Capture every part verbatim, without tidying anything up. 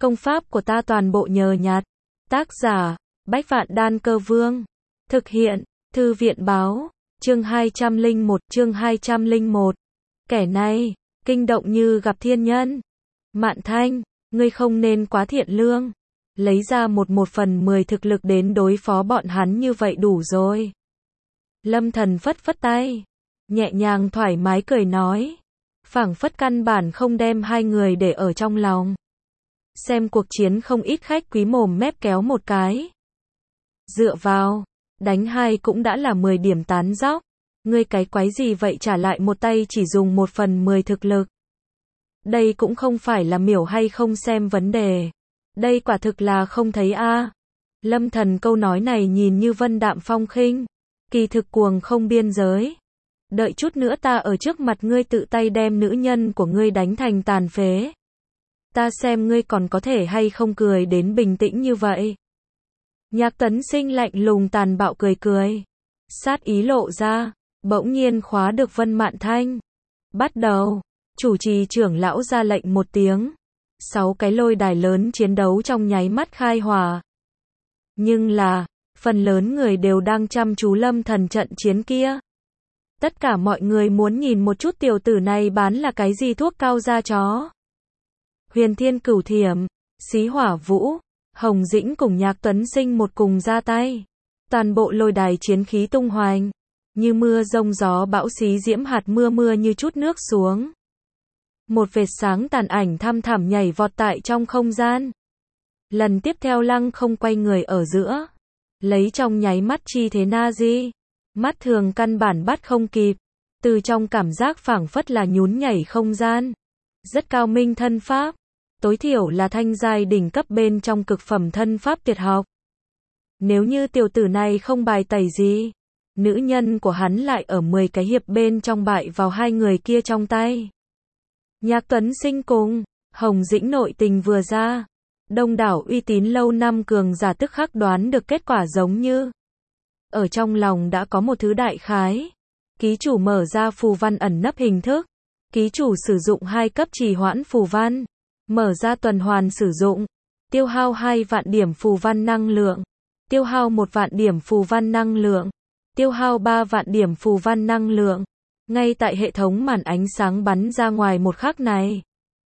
Công pháp của ta toàn bộ nhờ nhặt. Tác giả, Bách Vạn Đan Cơ Vương. Thực hiện, Thư viện báo, chương hai trăm lẻ một, chương hai trăm lẻ một. Kẻ này, kinh động như gặp thiên nhân. Mạn Thanh, ngươi không nên quá thiện lương. Lấy ra một một phần mười thực lực đến đối phó bọn hắn như vậy đủ rồi. Lâm Thần phất phất tay, nhẹ nhàng thoải mái cười nói. Phảng phất căn bản không đem hai người để ở trong lòng. Xem cuộc chiến không ít khách quý mồm mép kéo một cái. Dựa vào, đánh hai cũng đã là mười điểm tán dóc. Ngươi cái quái gì vậy, trả lại một tay chỉ dùng một phần mười thực lực. Đây cũng không phải là miểu hay không xem vấn đề. Đây quả thực là không thấy a. À. Lâm Thần câu nói này nhìn như vân đạm phong khinh, kỳ thực cuồng không biên giới. Đợi chút nữa ta ở trước mặt ngươi tự tay đem nữ nhân của ngươi đánh thành tàn phế. Ta xem ngươi còn có thể hay không cười đến bình tĩnh như vậy. Nhạc Tấn Sinh lạnh lùng tàn bạo cười cười. Sát ý lộ ra, bỗng nhiên khóa được Vân Mạn Thanh. Bắt đầu, chủ trì trưởng lão ra lệnh một tiếng. Sáu cái lôi đài lớn chiến đấu trong nháy mắt khai hòa. Nhưng là, phần lớn người đều đang chăm chú Lâm Thần trận chiến kia. Tất cả mọi người muốn nhìn một chút tiểu tử này bán là cái gì thuốc cao da chó. Huyền Thiên Cửu Thiểm, Xí Hỏa Vũ, Hồng Dĩnh cùng Nhạc Tuấn Sinh một cùng ra tay. Toàn bộ lôi đài chiến khí tung hoành, như mưa rông gió bão, xí diễm hạt mưa mưa như chút nước xuống. Một vệt sáng tàn ảnh thăm thẳm nhảy vọt tại trong không gian. Lần tiếp theo lăng không quay người ở giữa, lấy trong nháy mắt chi thế na di. Mắt thường căn bản bắt không kịp, từ trong cảm giác phảng phất là nhún nhảy không gian. Rất cao minh thân pháp, tối thiểu là thanh giai đỉnh cấp bên trong cực phẩm thân pháp tuyệt học. Nếu như tiểu tử này không bài tẩy gì, nữ nhân của hắn lại ở mười cái hiệp bên trong bại vào hai người kia trong tay. Nhạc Tuấn Sinh cùng Hồng Dĩnh nội tình vừa ra, đông đảo uy tín lâu năm cường giả tức khắc đoán được kết quả giống như. Ở trong lòng đã có một thứ đại khái. Ký chủ mở ra phù văn ẩn nấp hình thức. Ký chủ sử dụng hai cấp trì hoãn phù văn. Mở ra tuần hoàn sử dụng. Tiêu hao hai vạn điểm phù văn năng lượng. Tiêu hao một vạn điểm phù văn năng lượng. Tiêu hao ba vạn điểm phù văn năng lượng. Ngay tại hệ thống màn ánh sáng bắn ra ngoài một khắc này.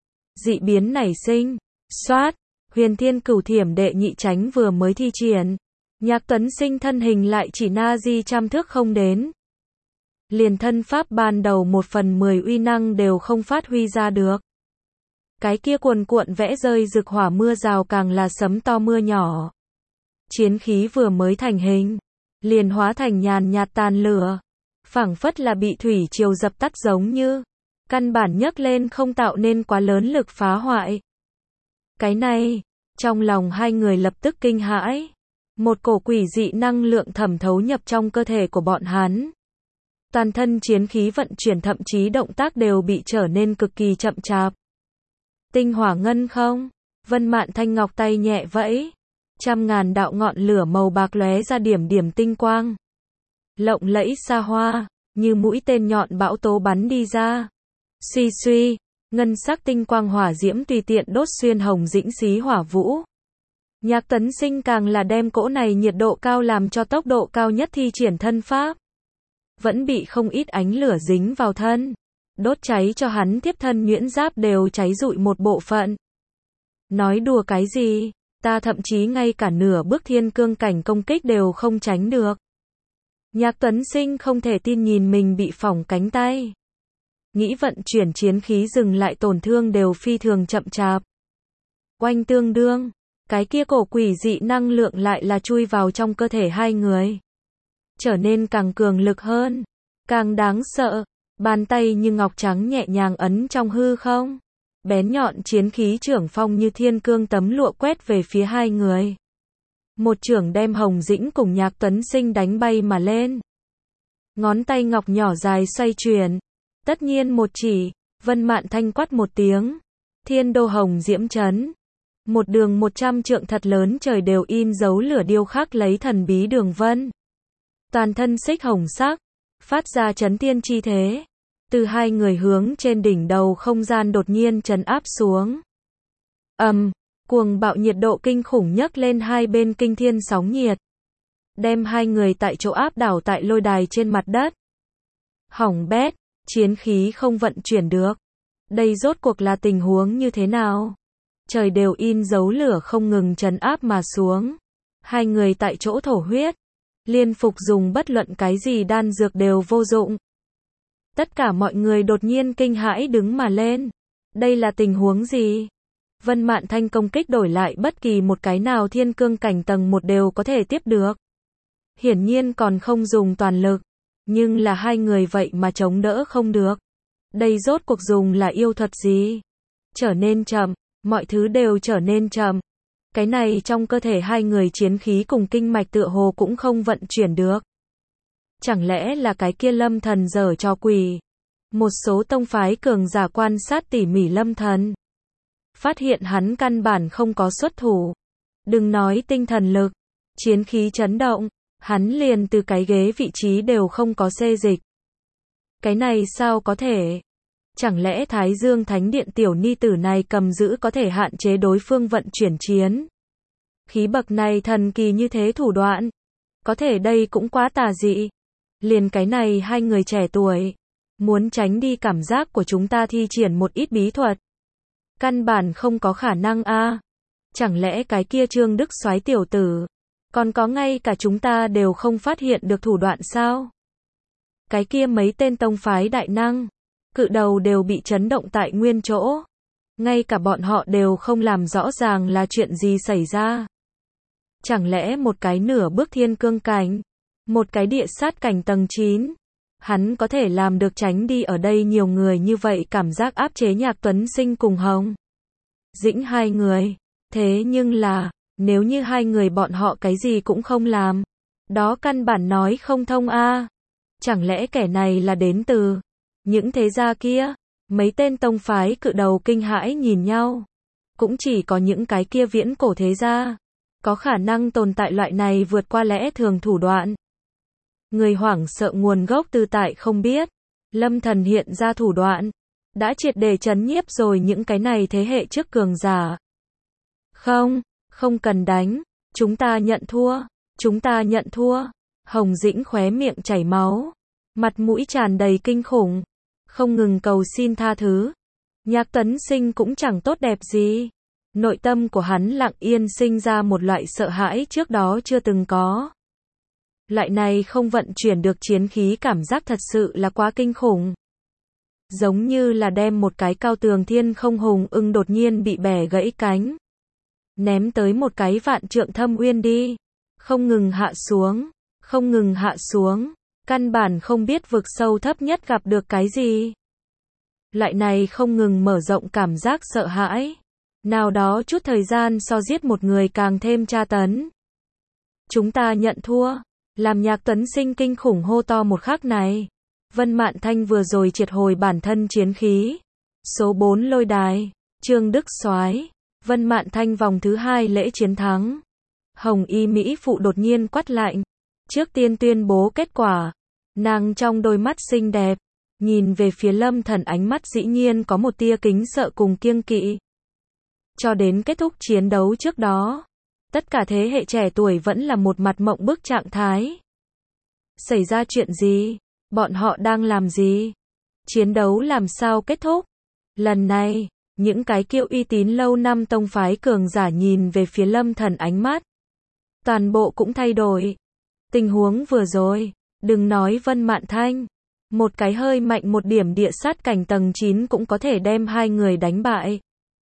Dị biến nảy sinh. Xoát. Huyền Thiên Cửu Thiểm đệ nhị tránh vừa mới thi triển. Nhạc Tuấn Sinh thân hình lại chỉ na di trăm thước không đến. Liền thân pháp ban đầu một phần mười uy năng đều không phát huy ra được. Cái kia cuồn cuộn vẽ rơi rực hỏa mưa rào càng là sấm to mưa nhỏ. Chiến khí vừa mới thành hình, liền hóa thành nhàn nhạt tàn lửa. Phảng phất là bị thủy triều dập tắt giống như. Căn bản nhấc lên không tạo nên quá lớn lực phá hoại. Cái này, trong lòng hai người lập tức kinh hãi. Một cổ quỷ dị năng lượng thẩm thấu nhập trong cơ thể của bọn hắn. Toàn thân chiến khí vận chuyển, thậm chí động tác đều bị trở nên cực kỳ chậm chạp. Tinh hỏa ngân không? Vân Mạn Thanh ngọc tay nhẹ vẫy. Trăm ngàn đạo ngọn lửa màu bạc lóe ra điểm điểm tinh quang. Lộng lẫy xa hoa, như mũi tên nhọn bão tố bắn đi ra. Suy suy, ngân sắc tinh quang hỏa diễm tùy tiện đốt xuyên Hồng Dĩnh Xí Hỏa Vũ. Nhạc Tấn Sinh càng là đem cỗ này nhiệt độ cao làm cho tốc độ cao nhất thi triển thân pháp. Vẫn bị không ít ánh lửa dính vào thân. Đốt cháy cho hắn tiếp thân nhuyễn giáp đều cháy rụi một bộ phận. Nói đùa cái gì, ta thậm chí ngay cả nửa bước thiên cương cảnh công kích đều không tránh được. Nhạc Tuấn Sinh không thể tin nhìn mình bị phỏng cánh tay. Nghĩ vận chuyển chiến khí dừng lại tổn thương đều phi thường chậm chạp. Oanh tương đương. Cái kia cổ quỷ dị năng lượng lại là chui vào trong cơ thể hai người. Trở nên càng cường lực hơn. Càng đáng sợ. Bàn tay như ngọc trắng nhẹ nhàng ấn trong hư không. Bén nhọn chiến khí trưởng phong như thiên cương tấm lụa quét về phía hai người. Một chưởng đem Hồng Dĩnh cùng Nhạc Tuấn Sinh đánh bay mà lên. Ngón tay ngọc nhỏ dài xoay chuyển. Tất nhiên một chỉ. Vân Mạn Thanh quát một tiếng. Thiên đô hồng diễm chấn. Một đường một trăm trượng thật lớn trời đều in dấu lửa điêu khắc lấy thần bí đường vân. Toàn thân xích hồng sắc, phát ra chấn thiên chi thế. Từ hai người hướng trên đỉnh đầu không gian đột nhiên trấn áp xuống. Ầm, um, Cuồng bạo nhiệt độ kinh khủng nhấc lên hai bên kinh thiên sóng nhiệt. Đem hai người tại chỗ áp đảo tại lôi đài trên mặt đất. Hỏng bét, chiến khí không vận chuyển được. Đây rốt cuộc là tình huống như thế nào? Trời đều in dấu lửa không ngừng trấn áp mà xuống. Hai người tại chỗ thổ huyết. Liên phục dùng bất luận cái gì đan dược đều vô dụng. Tất cả mọi người đột nhiên kinh hãi đứng mà lên. Đây là tình huống gì? Vân Mạn Thanh công kích đổi lại bất kỳ một cái nào thiên cương cảnh tầng một đều có thể tiếp được. Hiển nhiên còn không dùng toàn lực. Nhưng là hai người vậy mà chống đỡ không được. Đây rốt cuộc dùng là yêu thuật gì? Trở nên chậm, mọi thứ đều trở nên chậm. Cái này trong cơ thể hai người chiến khí cùng kinh mạch tựa hồ cũng không vận chuyển được. Chẳng lẽ là cái kia Lâm Thần giở trò quỷ? Một số tông phái cường giả quan sát tỉ mỉ Lâm Thần. Phát hiện hắn căn bản không có xuất thủ. Đừng nói tinh thần lực, chiến khí chấn động, hắn liền từ cái ghế vị trí đều không có xê dịch. Cái này sao có thể? Chẳng lẽ Thái Dương Thánh Điện tiểu ni tử này cầm giữ có thể hạn chế đối phương vận chuyển chiến? Khí bậc này thần kỳ như thế thủ đoạn. Có thể đây cũng quá tà dị. Liền cái này hai người trẻ tuổi. Muốn tránh đi cảm giác của chúng ta thi triển một ít bí thuật. Căn bản không có khả năng a. À. Chẳng lẽ cái kia Trương Đức Soái tiểu tử. Còn có ngay cả chúng ta đều không phát hiện được thủ đoạn sao? Cái kia mấy tên tông phái đại năng. Cự đầu đều bị chấn động tại nguyên chỗ. Ngay cả bọn họ đều không làm rõ ràng là chuyện gì xảy ra. Chẳng lẽ một cái nửa bước thiên cương cảnh, một cái địa sát cảnh tầng chín, hắn có thể làm được tránh đi ở đây nhiều người như vậy cảm giác áp chế Nhạc Tuấn Sinh cùng Hồng Dĩnh hai người. Thế nhưng là, nếu như hai người bọn họ cái gì cũng không làm, đó căn bản nói không thông a. À. Chẳng lẽ kẻ này là đến từ những thế gia kia? Mấy tên tông phái cự đầu kinh hãi nhìn nhau. Cũng chỉ có những cái kia viễn cổ thế gia có khả năng tồn tại loại này vượt qua lẽ thường thủ đoạn. Người hoảng sợ nguồn gốc từ tại không biết. Lâm Thần hiện ra thủ đoạn, đã triệt để chấn nhiếp rồi những cái này thế hệ trước cường giả. Không, không cần đánh, chúng ta nhận thua, chúng ta nhận thua. Hồng Dĩnh khóe miệng chảy máu, mặt mũi tràn đầy kinh khủng, không ngừng cầu xin tha thứ. Nhạc Tuấn Sinh cũng chẳng tốt đẹp gì. Nội tâm của hắn lặng yên sinh ra một loại sợ hãi trước đó chưa từng có. Loại này không vận chuyển được chiến khí cảm giác thật sự là quá kinh khủng. Giống như là đem một cái cao tường thiên không hùng ưng đột nhiên bị bẻ gãy cánh. Ném tới một cái vạn trượng thâm uyên đi. Không ngừng hạ xuống, không ngừng hạ xuống. Căn bản không biết vực sâu thấp nhất gặp được cái gì. Loại này không ngừng mở rộng cảm giác sợ hãi. Nào đó chút thời gian so giết một người càng thêm tra tấn. Chúng ta nhận thua. Làm Nhạc Tuấn Sinh kinh khủng hô to một khắc này. Vân Mạn Thanh vừa rồi triệt hồi bản thân chiến khí. Số bốn lôi đài. Trương Đức Soái. Vân Mạn Thanh vòng thứ hai lễ chiến thắng. Hồng Y Mỹ Phụ đột nhiên quát lạnh. Trước tiên tuyên bố kết quả. Nàng trong đôi mắt xinh đẹp. Nhìn về phía Lâm Thần ánh mắt dĩ nhiên có một tia kính sợ cùng kiêng kỵ. Cho đến kết thúc chiến đấu trước đó. Tất cả thế hệ trẻ tuổi vẫn là một mặt mộng bức trạng thái. Xảy ra chuyện gì? Bọn họ đang làm gì? Chiến đấu làm sao kết thúc? Lần này, những cái kiêu uy tín lâu năm tông phái cường giả nhìn về phía Lâm Thần ánh mắt. Toàn bộ cũng thay đổi. Tình huống vừa rồi, đừng nói Vân Mạn Thanh. Một cái hơi mạnh một điểm địa sát cảnh tầng chín cũng có thể đem hai người đánh bại.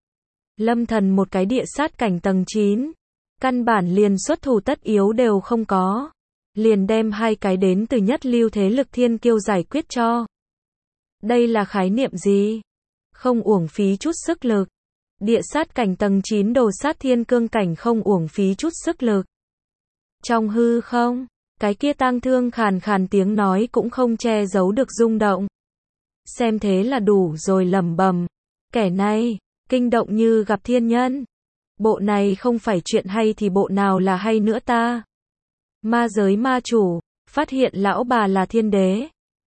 Lâm Thần một cái địa sát cảnh tầng chín. Căn bản liền xuất thủ tất yếu đều không có. Liền đem hai cái đến từ nhất lưu thế lực thiên kiêu giải quyết cho. Đây là khái niệm gì? Không uổng phí chút sức lực. Địa sát cảnh tầng chín đồ sát thiên cương cảnh không uổng phí chút sức lực. Trong hư không, cái kia tang thương khàn khàn tiếng nói cũng không che giấu được rung động. Xem thế là đủ rồi lẩm bẩm. Kẻ này, kinh động như gặp thiên nhân. Bộ này không phải chuyện hay thì bộ nào là hay nữa ta? Ma giới ma chủ, phát hiện lão bà là thiên đế.